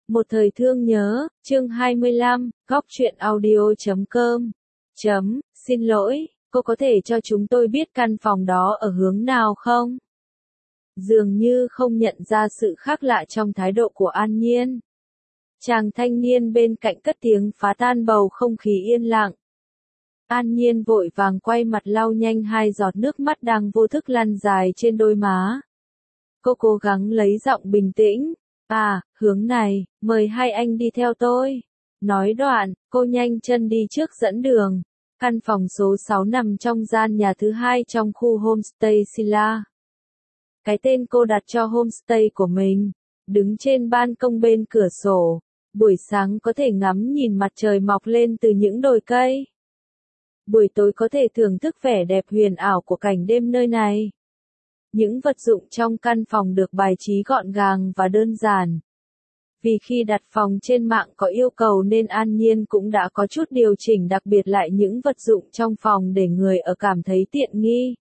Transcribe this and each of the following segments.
Một thời thương nhớ, chương 25, góc truyện audio.com. Xin lỗi, cô có thể cho chúng tôi biết căn phòng đó ở hướng nào không? Dường như không nhận ra sự khác lạ trong thái độ của An Nhiên. Chàng thanh niên bên cạnh cất tiếng phá tan bầu không khí yên lặng. An Nhiên vội vàng quay mặt lau nhanh hai giọt nước mắt đang vô thức lăn dài trên đôi má. Cô cố gắng lấy giọng bình tĩnh. Hướng này, mời hai anh đi theo tôi. Nói đoạn, cô nhanh chân đi trước dẫn đường. Căn phòng số 6 nằm trong gian nhà thứ hai trong khu homestay Sila. Cái tên cô đặt cho homestay của mình. Đứng trên ban công bên cửa sổ. Buổi sáng có thể ngắm nhìn mặt trời mọc lên từ những đồi cây. Buổi tối có thể thưởng thức vẻ đẹp huyền ảo của cảnh đêm nơi này. Những vật dụng trong căn phòng được bài trí gọn gàng và đơn giản. Vì khi đặt phòng trên mạng có yêu cầu nên An Nhiên cũng đã có chút điều chỉnh đặc biệt lại những vật dụng trong phòng để người ở cảm thấy tiện nghi.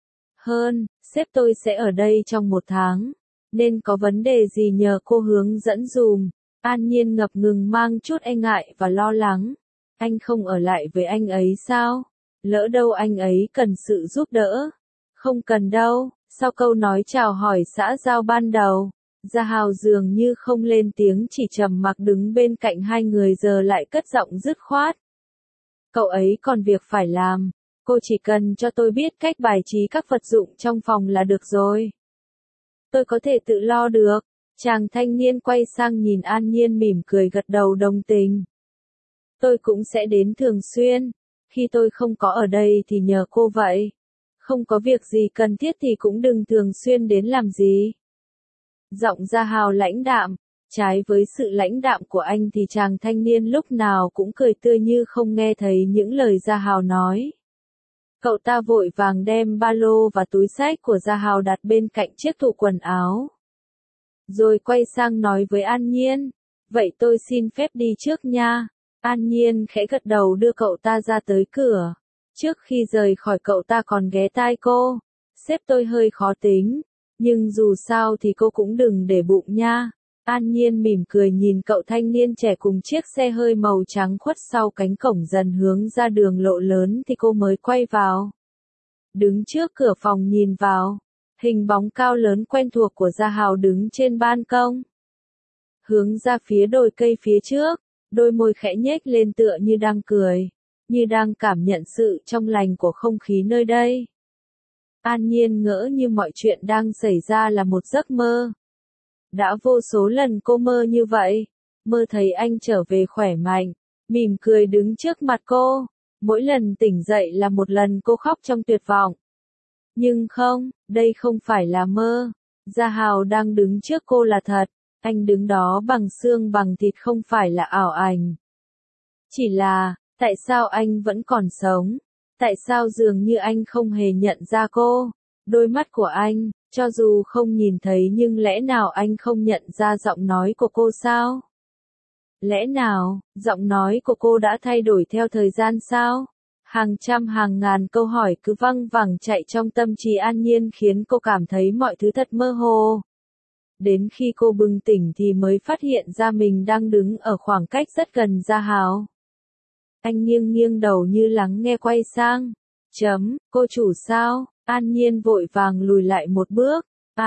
Sếp tôi sẽ ở đây trong 1 tháng, nên có vấn đề gì nhờ cô hướng dẫn dùm. An Nhiên ngập ngừng mang chút e ngại và lo lắng. Anh không ở lại với anh ấy sao? Lỡ đâu anh ấy cần sự giúp đỡ. Không cần đâu. Sau câu nói chào hỏi xã giao ban đầu, Gia Hào dường như không lên tiếng chỉ trầm mặc đứng bên cạnh hai người giờ lại cất giọng dứt khoát. Cậu ấy còn việc phải làm, cô chỉ cần cho tôi biết cách bài trí các vật dụng trong phòng là được rồi. Tôi có thể tự lo được. Chàng thanh niên quay sang nhìn An Nhiên mỉm cười gật đầu đồng tình. Tôi cũng sẽ đến thường xuyên, khi tôi không có ở đây thì nhờ cô vậy. Không có việc gì cần thiết thì cũng đừng thường xuyên đến làm gì. Giọng Gia Hào lãnh đạm, trái với sự lãnh đạm của anh thì chàng thanh niên lúc nào cũng cười tươi như không nghe thấy những lời Gia Hào nói. Cậu ta vội vàng đem ba lô và túi xách của Gia Hào đặt bên cạnh chiếc tủ quần áo. Rồi quay sang nói với An Nhiên, vậy tôi xin phép đi trước nha. An Nhiên khẽ gật đầu đưa cậu ta ra tới cửa. Trước khi rời khỏi cậu ta còn ghé tai cô, sếp tôi hơi khó tính, nhưng dù sao thì cô cũng đừng để bụng nha. An Nhiên mỉm cười nhìn cậu thanh niên trẻ cùng chiếc xe hơi màu trắng khuất sau cánh cổng dần hướng ra đường lộ lớn thì cô mới quay vào. Đứng trước cửa phòng nhìn vào, hình bóng cao lớn quen thuộc của Gia Hào đứng trên ban công. Hướng ra phía đồi cây phía trước, đôi môi khẽ nhếch lên tựa như đang cười. Như đang cảm nhận sự trong lành của không khí nơi đây. An Nhiên ngỡ như mọi chuyện đang xảy ra là một giấc mơ. Đã vô số lần cô mơ như vậy, mơ thấy anh trở về khỏe mạnh, mỉm cười đứng trước mặt cô. Mỗi lần tỉnh dậy là một lần cô khóc trong tuyệt vọng. Nhưng không, đây không phải là mơ. Gia Hào đang đứng trước cô là thật, anh đứng đó bằng xương bằng thịt không phải là ảo ảnh. Chỉ là, tại sao anh vẫn còn sống? Tại sao dường như anh không hề nhận ra cô? Đôi mắt của anh, cho dù không nhìn thấy nhưng lẽ nào anh không nhận ra giọng nói của cô sao? Lẽ nào, giọng nói của cô đã thay đổi theo thời gian sao? Hàng trăm hàng ngàn câu hỏi cứ văng vẳng chạy trong tâm trí An Nhiên khiến cô cảm thấy mọi thứ thật mơ hồ. Đến khi cô bừng tỉnh thì mới phát hiện ra mình đang đứng ở khoảng cách rất gần Gia Hào. Anh nghiêng nghiêng đầu như lắng nghe quay sang. Cô chủ sao? An Nhiên vội vàng lùi lại một bước.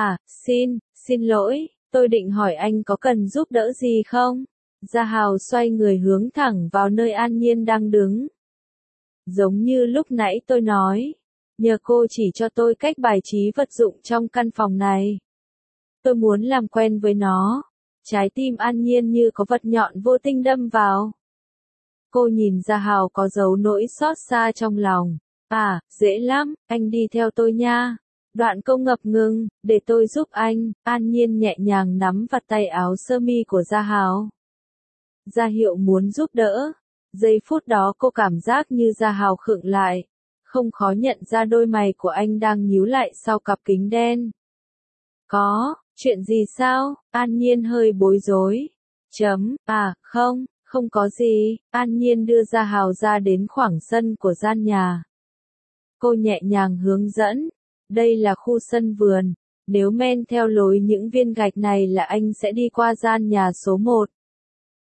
Xin lỗi, tôi định hỏi anh có cần giúp đỡ gì không? Gia Hào xoay người hướng thẳng vào nơi An Nhiên đang đứng. Giống như lúc nãy tôi nói, nhờ cô chỉ cho tôi cách bài trí vật dụng trong căn phòng này. Tôi muốn làm quen với nó. Trái tim An Nhiên như có vật nhọn vô tình đâm vào. Cô nhìn Gia Hào có dấu nỗi xót xa trong lòng. Dễ lắm, anh đi theo tôi nha. Đoạn câu ngập ngừng, để tôi giúp anh. An Nhiên nhẹ nhàng nắm vạt tay áo sơ mi của Gia Hào. Ra hiệu muốn giúp đỡ. Giây phút đó cô cảm giác như Gia Hào khựng lại. Không khó nhận ra đôi mày của anh đang nhíu lại sau cặp kính đen. Chuyện gì sao? An Nhiên hơi bối rối. Không có gì. An Nhiên đưa Gia Hào ra đến khoảng sân của gian nhà. Cô nhẹ nhàng hướng dẫn. Đây là khu sân vườn. Nếu men theo lối những viên gạch này là anh sẽ đi qua gian nhà số 1.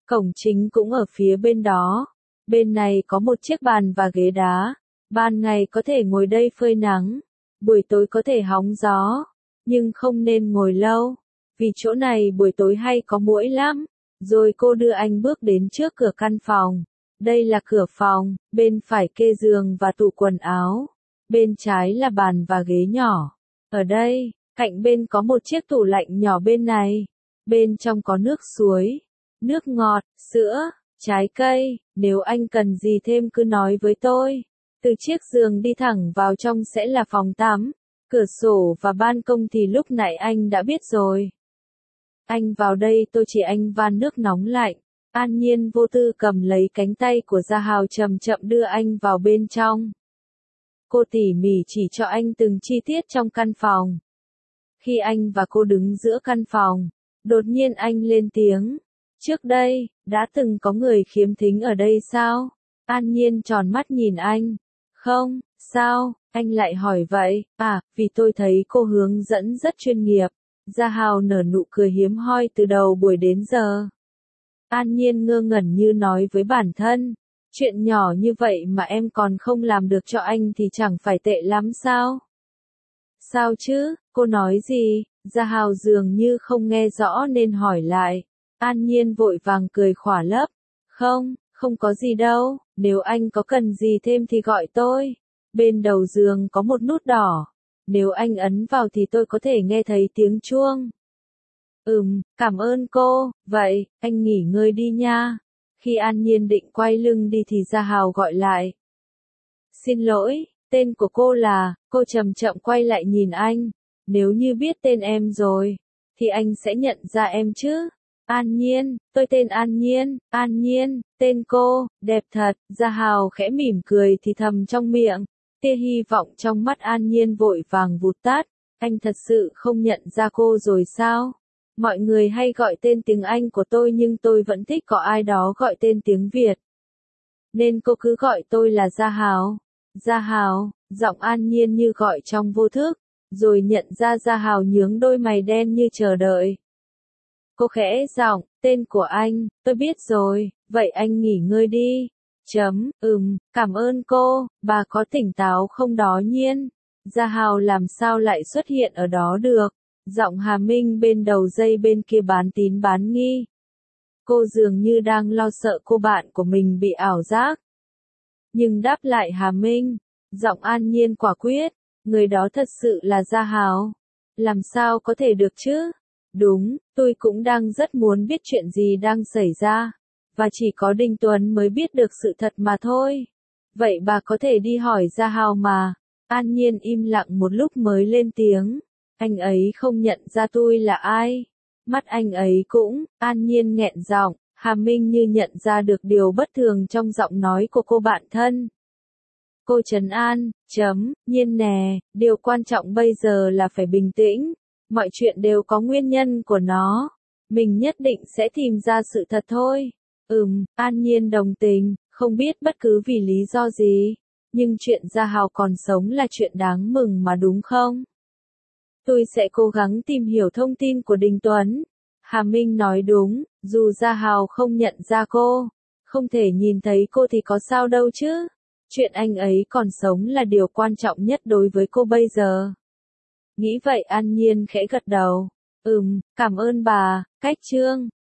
Cổng chính cũng ở phía bên đó. Bên này có một chiếc bàn và ghế đá. Ban ngày có thể ngồi đây phơi nắng. Buổi tối có thể hóng gió. Nhưng không nên ngồi lâu. Vì chỗ này buổi tối hay có muỗi lắm. Rồi cô đưa anh bước đến trước cửa căn phòng. Đây là cửa phòng, bên phải kê giường và tủ quần áo. Bên trái là bàn và ghế nhỏ. Ở đây, cạnh bên có một chiếc tủ lạnh nhỏ bên này. Bên trong có nước suối, nước ngọt, sữa, trái cây. Nếu anh cần gì thêm cứ nói với tôi. Từ chiếc giường đi thẳng vào trong sẽ là phòng tắm. Cửa sổ và ban công thì lúc nãy anh đã biết rồi. Anh vào đây tôi chỉ anh van nước nóng lạnh. An Nhiên vô tư cầm lấy cánh tay của Gia Hào chậm chậm đưa anh vào bên trong. Cô tỉ mỉ chỉ cho anh từng chi tiết trong căn phòng. Khi anh và cô đứng giữa căn phòng, đột nhiên anh lên tiếng. Trước đây, đã từng có người khiếm thính ở đây sao? An Nhiên tròn mắt nhìn anh. Không, sao, anh lại hỏi vậy? À, vì tôi thấy cô hướng dẫn rất chuyên nghiệp. Gia Hào nở nụ cười hiếm hoi từ đầu buổi đến giờ. An Nhiên ngơ ngẩn như nói với bản thân. Chuyện nhỏ như vậy mà em còn không làm được cho anh thì chẳng phải tệ lắm sao? Sao chứ, cô nói gì? Gia Hào dường như không nghe rõ nên hỏi lại. An Nhiên vội vàng cười khỏa lấp. Không, không có gì đâu, nếu anh có cần gì thêm thì gọi tôi. Bên đầu giường có một nút đỏ. Nếu anh ấn vào thì tôi có thể nghe thấy tiếng chuông. Cảm ơn cô, vậy, anh nghỉ ngơi đi nha. Khi An Nhiên định quay lưng đi thì Gia Hào gọi lại. Xin lỗi, tên của cô là, cô chậm chậm quay lại nhìn anh. Nếu như biết tên em rồi, thì anh sẽ nhận ra em chứ. An Nhiên, tôi tên An Nhiên, tên cô, đẹp thật. Gia Hào khẽ mỉm cười thì thầm trong miệng. Tia hy vọng trong mắt An Nhiên vội vàng vụt tắt. Anh thật sự không nhận ra cô rồi sao? Mọi người hay gọi tên tiếng Anh của tôi nhưng tôi vẫn thích có ai đó gọi tên tiếng Việt. Nên cô cứ gọi tôi là Gia Hào. Gia Hào, giọng An Nhiên như gọi trong vô thức, rồi nhận ra Gia Hào nhướng đôi mày đen như chờ đợi. Cô khẽ giọng, tên của anh, tôi biết rồi, vậy anh nghỉ ngơi đi. Cảm ơn cô, bà có tỉnh táo không đó Nhiên? Gia Hào làm sao lại xuất hiện ở đó được? Giọng Hà Minh bên đầu dây bên kia bán tín bán nghi. Cô dường như đang lo sợ cô bạn của mình bị ảo giác. Nhưng đáp lại Hà Minh, giọng An Nhiên quả quyết, người đó thật sự là Gia Hào. Làm sao có thể được chứ? Đúng, tôi cũng đang rất muốn biết chuyện gì đang xảy ra. Và chỉ có Đinh Tuấn mới biết được sự thật mà thôi. Vậy bà có thể đi hỏi Gia Hào mà. An Nhiên im lặng một lúc mới lên tiếng. Anh ấy không nhận ra tôi là ai. Mắt anh ấy cũng, An Nhiên nghẹn giọng. Hà Minh như nhận ra được điều bất thường trong giọng nói của cô bạn thân. Cô trấn an, Nhiên nè, điều quan trọng bây giờ là phải bình tĩnh. Mọi chuyện đều có nguyên nhân của nó. Mình nhất định sẽ tìm ra sự thật thôi. An Nhiên đồng tình, không biết bất cứ vì lý do gì. Nhưng chuyện Gia Hào còn sống là chuyện đáng mừng mà đúng không? Tôi sẽ cố gắng tìm hiểu thông tin của Đinh Tuấn. Hà Minh nói đúng, dù Gia Hào không nhận ra cô, không thể nhìn thấy cô thì có sao đâu chứ. Chuyện anh ấy còn sống là điều quan trọng nhất đối với cô bây giờ. Nghĩ vậy An Nhiên khẽ gật đầu. Cảm ơn bà, Cách Trương.